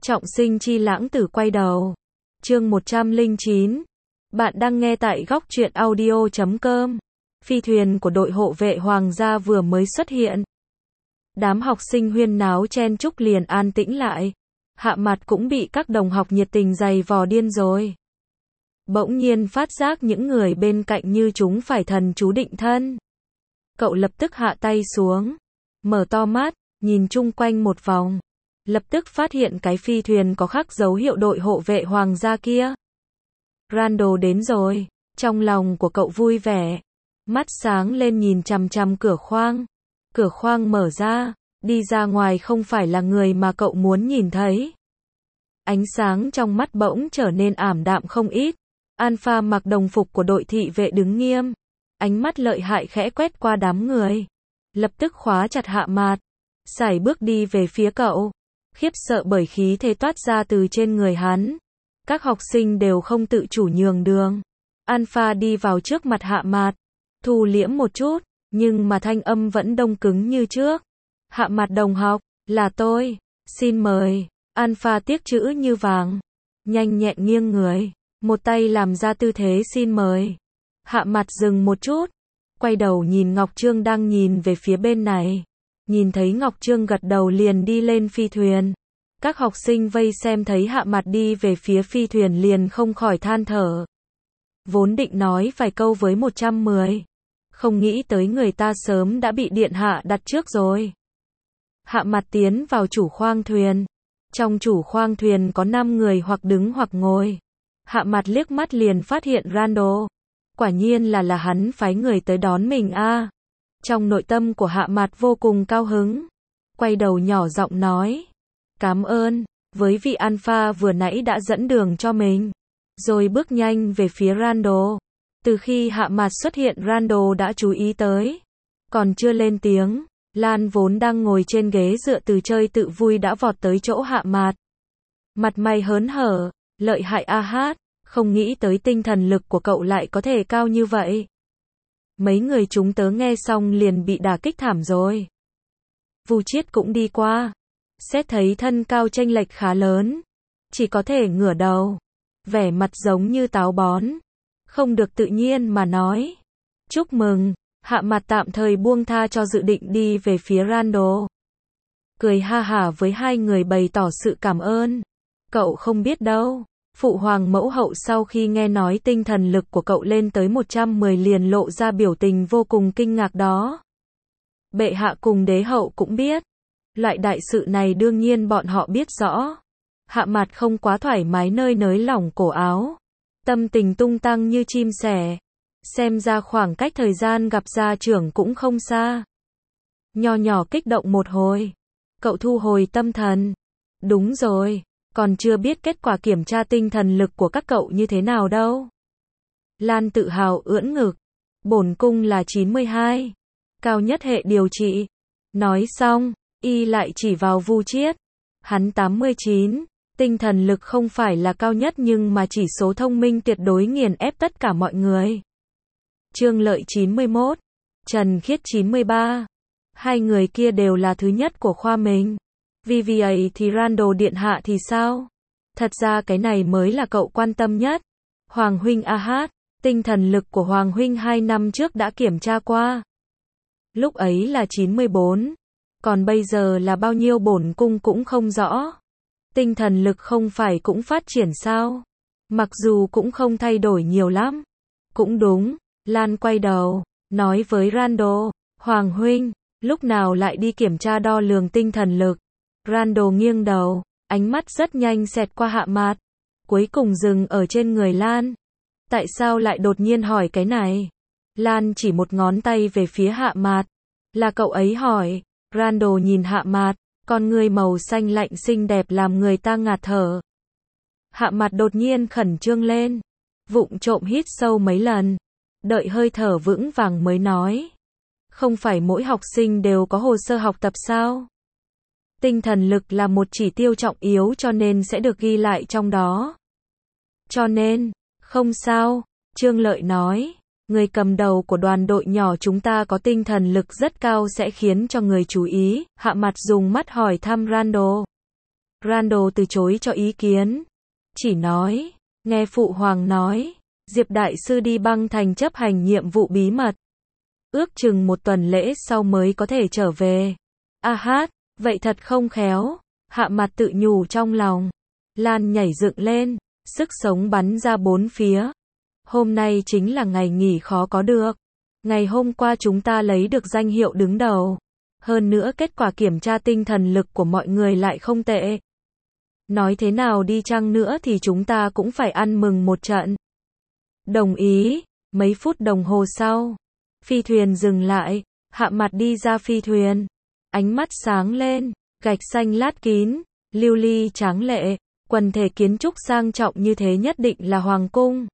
Trọng sinh chi lãng tử quay đầu. Chương 109. Bạn đang nghe tại góc truyện audio.com. Phi thuyền của đội hộ vệ hoàng gia vừa mới xuất hiện. Đám học sinh huyên náo chen chúc liền an tĩnh lại. Hạ Mặt cũng bị các đồng học nhiệt tình giày vò điên rồi. Bỗng nhiên phát giác những người bên cạnh như chúng phải thần chú định thân. Cậu lập tức hạ tay xuống, mở to mắt, nhìn chung quanh một vòng. Lập tức phát hiện cái phi thuyền có khắc dấu hiệu đội hộ vệ hoàng gia kia. Randall đến rồi, trong lòng của cậu vui vẻ. Mắt sáng lên nhìn chằm chằm cửa khoang. Cửa khoang mở ra, đi ra ngoài không phải là người mà cậu muốn nhìn thấy. Ánh sáng trong mắt bỗng trở nên ảm đạm không ít. Alpha mặc đồng phục của đội thị vệ đứng nghiêm. Ánh mắt lợi hại khẽ quét qua đám người. Lập tức khóa chặt Hạ Mặt. Sải bước đi về phía cậu. Khiếp sợ bởi khí thế toát ra từ trên người hắn. Các học sinh đều không tự chủ nhường đường. Alpha đi vào trước mặt Hạ Mặt. Thu liễm một chút, nhưng mà thanh âm vẫn đông cứng như trước. Hạ Mặt đồng học, là tôi, xin mời. Alpha tiếc chữ như vàng. Nhanh nhẹn nghiêng người, một tay làm ra tư thế xin mời. Hạ Mặt dừng một chút, quay đầu nhìn Ngọc Trương đang nhìn về phía bên này. Nhìn thấy Ngọc Trương gật đầu liền đi lên phi thuyền. Các học sinh vây xem thấy Hạ Mặt đi về phía phi thuyền liền không khỏi than thở. Vốn định nói vài câu với 110. Không nghĩ tới người ta sớm đã bị điện hạ đặt trước rồi. Hạ Mặt tiến vào chủ khoang thuyền. Trong chủ khoang thuyền có 5 người hoặc đứng hoặc ngồi. Hạ Mặt liếc mắt liền phát hiện Randall. Quả nhiên là hắn phái người tới đón mình a. Trong nội tâm của Hạ Mặt vô cùng cao hứng. Quay đầu nhỏ giọng nói. Cảm ơn, với vị Alpha vừa nãy đã dẫn đường cho mình. Rồi bước nhanh về phía Randall. Từ khi Hạ Mặt xuất hiện Randall đã chú ý tới. Còn chưa lên tiếng, Lan vốn đang ngồi trên ghế dựa từ chơi tự vui đã vọt tới chỗ Hạ Mặt. Mặt mày hớn hở, lợi hại a hát, không nghĩ tới tinh thần lực của cậu lại có thể cao như vậy. Mấy người chúng tớ nghe xong liền bị đả kích thảm rồi. Vu Chiết cũng đi qua. Xét thấy thân cao chênh lệch khá lớn. Chỉ có thể ngửa đầu. Vẻ mặt giống như táo bón. Không được tự nhiên mà nói. Chúc mừng. Hạ Mặt tạm thời buông tha cho dự định đi về phía Randall. Cười ha hả với hai người bày tỏ sự cảm ơn. Cậu không biết đâu. Phụ hoàng mẫu hậu sau khi nghe nói tinh thần lực của cậu lên tới 110 liền lộ ra biểu tình vô cùng kinh ngạc đó. Bệ hạ cùng đế hậu cũng biết. Loại đại sự này đương nhiên bọn họ biết rõ. Hạ Mặt không quá thoải mái nơi nới lỏng cổ áo. Tâm tình tung tăng như chim sẻ. Xem ra khoảng cách thời gian gặp gia trưởng cũng không xa. Nho nhỏ kích động một hồi. Cậu thu hồi tâm thần. Đúng rồi. Còn chưa biết kết quả kiểm tra tinh thần lực của các cậu như thế nào đâu. Lan tự hào ưỡn ngực. Bổn cung là 92. Cao nhất hệ điều trị. Nói xong, y lại chỉ vào Vu Chiết. Hắn 89. Tinh thần lực không phải là cao nhất nhưng mà chỉ số thông minh tuyệt đối nghiền ép tất cả mọi người. Trương Lợi 91. Trần Khiết 93. Hai người kia đều là thứ nhất của khoa mình. Vì vậy thì Randall điện hạ thì sao? Thật ra cái này mới là cậu quan tâm nhất. Hoàng huynh a hát, tinh thần lực của Hoàng huynh 2 năm trước đã kiểm tra qua. Lúc ấy là 94. Còn bây giờ là bao nhiêu bổn cung cũng không rõ. Tinh thần lực không phải cũng phát triển sao? Mặc dù cũng không thay đổi nhiều lắm. Cũng đúng, Lan quay đầu, nói với Randall. Hoàng huynh, lúc nào lại đi kiểm tra đo lường tinh thần lực? Randall nghiêng đầu, ánh mắt rất nhanh xẹt qua Hạ Mặt. Cuối cùng dừng ở trên người Lan. Tại sao lại đột nhiên hỏi cái này? Lan chỉ một ngón tay về phía Hạ Mặt. Là cậu ấy hỏi. Randall nhìn Hạ Mặt, con người màu xanh lạnh xinh đẹp làm người ta ngạt thở. Hạ Mặt đột nhiên khẩn trương lên. Vụng trộm hít sâu mấy lần. Đợi hơi thở vững vàng mới nói. Không phải mỗi học sinh đều có hồ sơ học tập sao? Tinh thần lực là một chỉ tiêu trọng yếu cho nên sẽ được ghi lại trong đó. Cho nên, không sao, Trương Lợi nói. Người cầm đầu của đoàn đội nhỏ chúng ta có tinh thần lực rất cao sẽ khiến cho người chú ý. Hạ Mặt dùng mắt hỏi thăm Randall. Randall từ chối cho ý kiến. Chỉ nói, nghe Phụ Hoàng nói, Diệp Đại Sư đi băng thành chấp hành nhiệm vụ bí mật. Ước chừng 1 tuần lễ sau mới có thể trở về. A hát, vậy thật không khéo. Hạ Mặt tự nhủ trong lòng. Lan nhảy dựng lên, sức sống bắn ra 4 phía. Hôm nay chính là ngày nghỉ khó có được. Ngày hôm qua chúng ta lấy được danh hiệu đứng đầu. Hơn nữa kết quả kiểm tra tinh thần lực của mọi người lại không tệ. Nói thế nào đi chăng nữa thì chúng ta cũng phải ăn mừng một trận. Đồng ý. Mấy phút đồng hồ sau, phi thuyền dừng lại. Hạ Mặt đi ra phi thuyền. Ánh mắt sáng lên, gạch xanh lát kín, lưu ly tráng lệ. Quần thể kiến trúc sang trọng như thế nhất định là hoàng cung.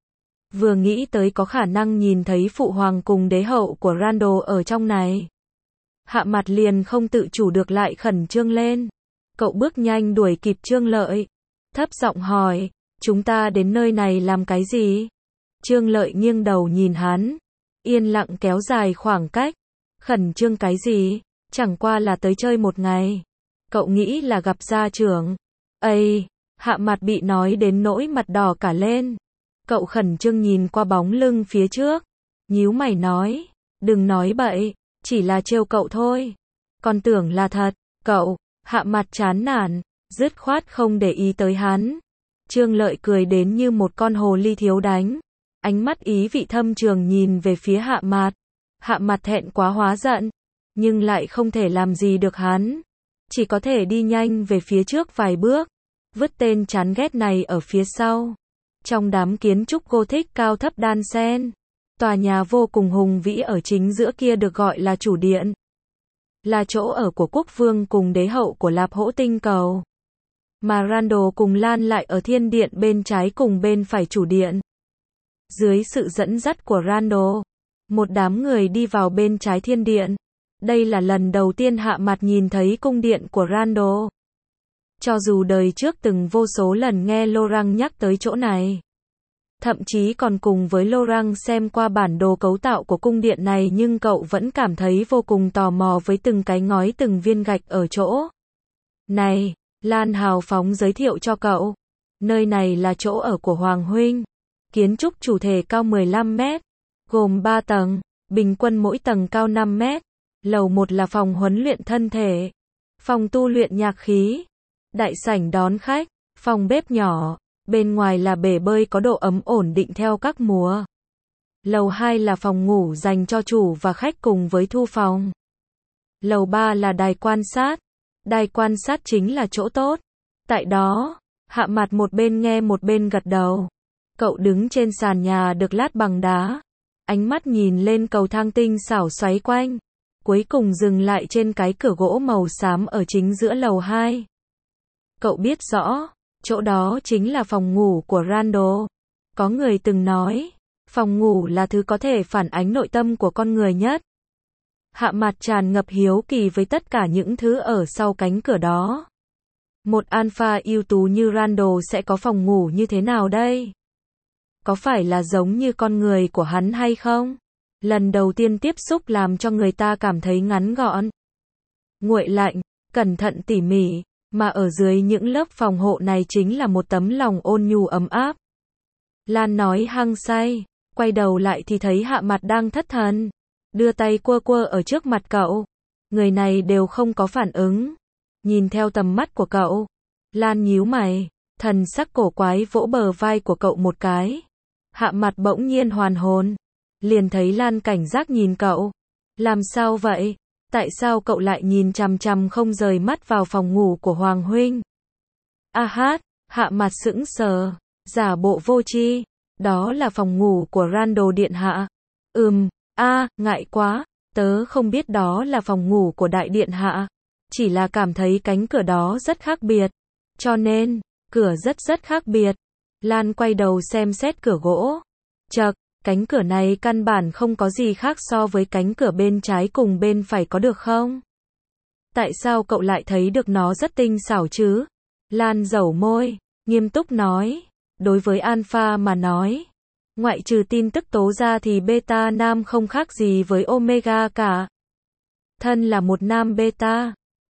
Vừa nghĩ tới có khả năng nhìn thấy Phụ Hoàng cùng đế hậu của Randall ở trong này. Hạ Mặt liền không tự chủ được lại khẩn trương lên. Cậu bước nhanh đuổi kịp Trương Lợi. Thấp giọng hỏi, chúng ta đến nơi này làm cái gì? Trương Lợi nghiêng đầu nhìn hắn. Yên lặng kéo dài khoảng cách. Khẩn trương cái gì? Chẳng qua là tới chơi một ngày. Cậu nghĩ là gặp gia trưởng. Ây, Hạ Mặt bị nói đến nỗi mặt đỏ cả lên. Cậu khẩn trương nhìn qua bóng lưng phía trước. Nhíu mày nói, đừng nói bậy, chỉ là trêu cậu thôi. Con tưởng là thật, cậu. Hạ Mặt chán nản, dứt khoát không để ý tới hắn. Trương Lợi cười đến như một con hồ ly thiếu đánh. Ánh mắt ý vị thâm trường nhìn về phía Hạ Mặt. Hạ Mặt thẹn quá hóa giận, nhưng lại không thể làm gì được hắn. Chỉ có thể đi nhanh về phía trước vài bước, vứt tên chán ghét này ở phía sau. Trong đám kiến trúc Gothic cao thấp đan xen, tòa nhà vô cùng hùng vĩ ở chính giữa kia được gọi là chủ điện. Là chỗ ở của quốc vương cùng đế hậu của Lạp Hỗ tinh cầu. Mà Randall cùng Lan lại ở thiên điện bên trái cùng bên phải chủ điện. Dưới sự dẫn dắt của Randall, một đám người đi vào bên trái thiên điện. Đây là lần đầu tiên Hạ Mặt nhìn thấy cung điện của Randall. Cho dù đời trước từng vô số lần nghe Laurent nhắc tới chỗ này. Thậm chí còn cùng với Laurent xem qua bản đồ cấu tạo của cung điện này, nhưng cậu vẫn cảm thấy vô cùng tò mò với từng cái ngói từng viên gạch ở chỗ. Này, Lan hào phóng giới thiệu cho cậu. Nơi này là chỗ ở của Hoàng Huynh. Kiến trúc chủ thể cao 15 mét, gồm 3 tầng, bình quân mỗi tầng cao 5 mét. Lầu 1 là phòng huấn luyện thân thể, phòng tu luyện nhạc khí, đại sảnh đón khách, phòng bếp nhỏ, bên ngoài là bể bơi có độ ấm ổn định theo các mùa. Lầu 2 là phòng ngủ dành cho chủ và khách cùng với thư phòng. Lầu 3 là đài quan sát. Đài quan sát chính là chỗ tốt. Tại đó, Hạ Mặt một bên nghe một bên gật đầu. Cậu đứng trên sàn nhà được lát bằng đá, ánh mắt nhìn lên cầu thang tinh xảo xoáy quanh, cuối cùng dừng lại trên cái cửa gỗ màu xám ở chính giữa lầu 2. Cậu biết rõ, chỗ đó chính là phòng ngủ của Randall. Có người từng nói, phòng ngủ là thứ có thể phản ánh nội tâm của con người nhất. Hạ Mặt tràn ngập hiếu kỳ với tất cả những thứ ở sau cánh cửa đó. Một alpha ưu tú như Randall sẽ có phòng ngủ như thế nào đây? Có phải là giống như con người của hắn hay không? Lần đầu tiên tiếp xúc làm cho người ta cảm thấy ngắn gọn, nguội lạnh, cẩn thận tỉ mỉ, mà ở dưới những lớp phòng hộ này chính là một tấm lòng ôn nhu ấm áp. Lan nói hăng say, quay đầu lại thì thấy Hạ Mặt đang thất thần, đưa tay quơ quơ ở trước mặt cậu. Người này đều không có phản ứng. Nhìn theo tầm mắt của cậu, Lan nhíu mày, thần sắc cổ quái vỗ bờ vai của cậu một cái. Hạ Mặt bỗng nhiên hoàn hồn, liền thấy Lan cảnh giác nhìn cậu. Làm sao vậy? Tại sao cậu lại nhìn chằm chằm không rời mắt vào phòng ngủ của Hoàng Huynh? A hát, Hạ Mặt sững sờ, giả bộ vô tri. Đó là phòng ngủ của Randall điện hạ. Ngại quá, tớ không biết đó là phòng ngủ của đại điện hạ. Chỉ là cảm thấy cánh cửa đó rất khác biệt. Cho nên, cửa rất khác biệt. Lan quay đầu xem xét cửa gỗ. Chậc, cánh cửa này căn bản không có gì khác so với cánh cửa bên trái cùng bên phải có được không? Tại sao cậu lại thấy được nó rất tinh xảo chứ? Lan dẩu môi, nghiêm túc nói. Đối với alpha mà nói, ngoại trừ tin tức tố ra thì beta nam không khác gì với omega cả. Thân là một nam beta,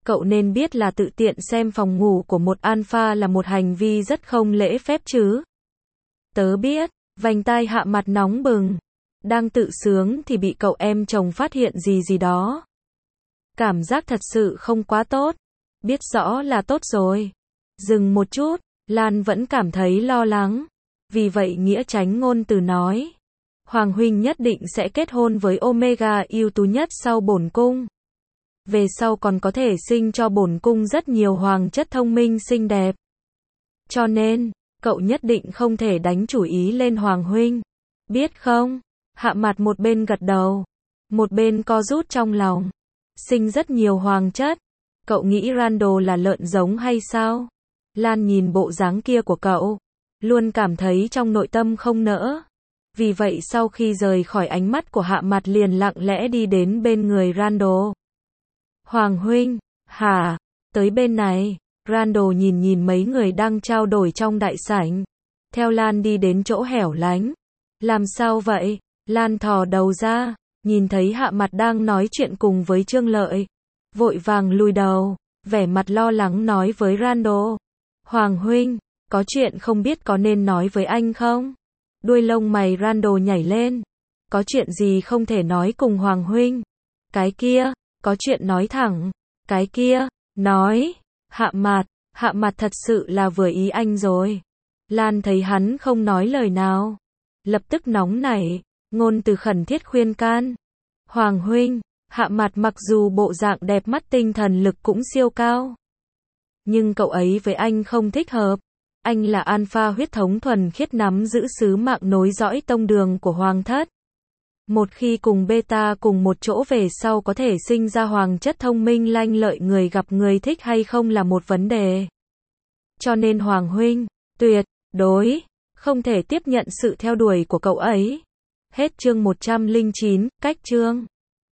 Cậu nên biết là tự tiện xem phòng ngủ của một alpha là một hành vi rất không lễ phép chứ. Tớ biết, vành tai Hạ Mặt nóng bừng. Đang tự sướng thì bị cậu em chồng phát hiện gì đó. Cảm giác thật sự không quá tốt. Biết rõ là tốt rồi. Dừng một chút, Lan vẫn cảm thấy lo lắng. Vì vậy Nghĩa tránh ngôn từ nói. Hoàng huynh nhất định sẽ kết hôn với Omega ưu tú nhất sau bổn cung. Về sau còn có thể sinh cho bổn cung rất nhiều hoàng chất thông minh xinh đẹp. Cho nên, cậu nhất định không thể đánh chủ ý lên Hoàng huynh. Biết không? Hạ Mặt một bên gật đầu, một bên co rút trong lòng. Sinh rất nhiều hoàng chất. Cậu nghĩ Randall là lợn giống hay sao? Lan nhìn bộ dáng kia của cậu, luôn cảm thấy trong nội tâm không nỡ. Vì vậy sau khi rời khỏi ánh mắt của Hạ Mặt liền lặng lẽ đi đến bên người Randall. Hoàng huynh, hả? Tới bên này. Randall nhìn mấy người đang trao đổi trong đại sảnh. Theo Lan đi đến chỗ hẻo lánh. Làm sao vậy? Lan thò đầu ra, nhìn thấy Hạ Mặt đang nói chuyện cùng với Trương Lợi. Vội vàng lùi đầu, vẻ mặt lo lắng nói với Randall. Hoàng huynh, có chuyện không biết có nên nói với anh không? Đuôi lông mày Randall nhảy lên. Có chuyện gì không thể nói cùng Hoàng huynh? Cái kia, có chuyện nói thẳng. Cái kia, nói. Hạ Mặt thật sự là vừa ý anh rồi. Lan thấy hắn không nói lời nào, lập tức nóng nảy, ngôn từ khẩn thiết khuyên can. Hoàng huynh, Hạ Mặt mặc dù bộ dạng đẹp mắt tinh thần lực cũng siêu cao. Nhưng cậu ấy với anh không thích hợp. Anh là alpha huyết thống thuần khiết nắm giữ sứ mạng nối dõi tông đường của hoàng thất. Một khi cùng beta cùng một chỗ về sau có thể sinh ra hoàng chất thông minh lanh lợi, người gặp người thích hay không là một vấn đề. Cho nên Hoàng huynh, tuyệt đối không thể tiếp nhận sự theo đuổi của cậu ấy. Hết chương 109, cách chương.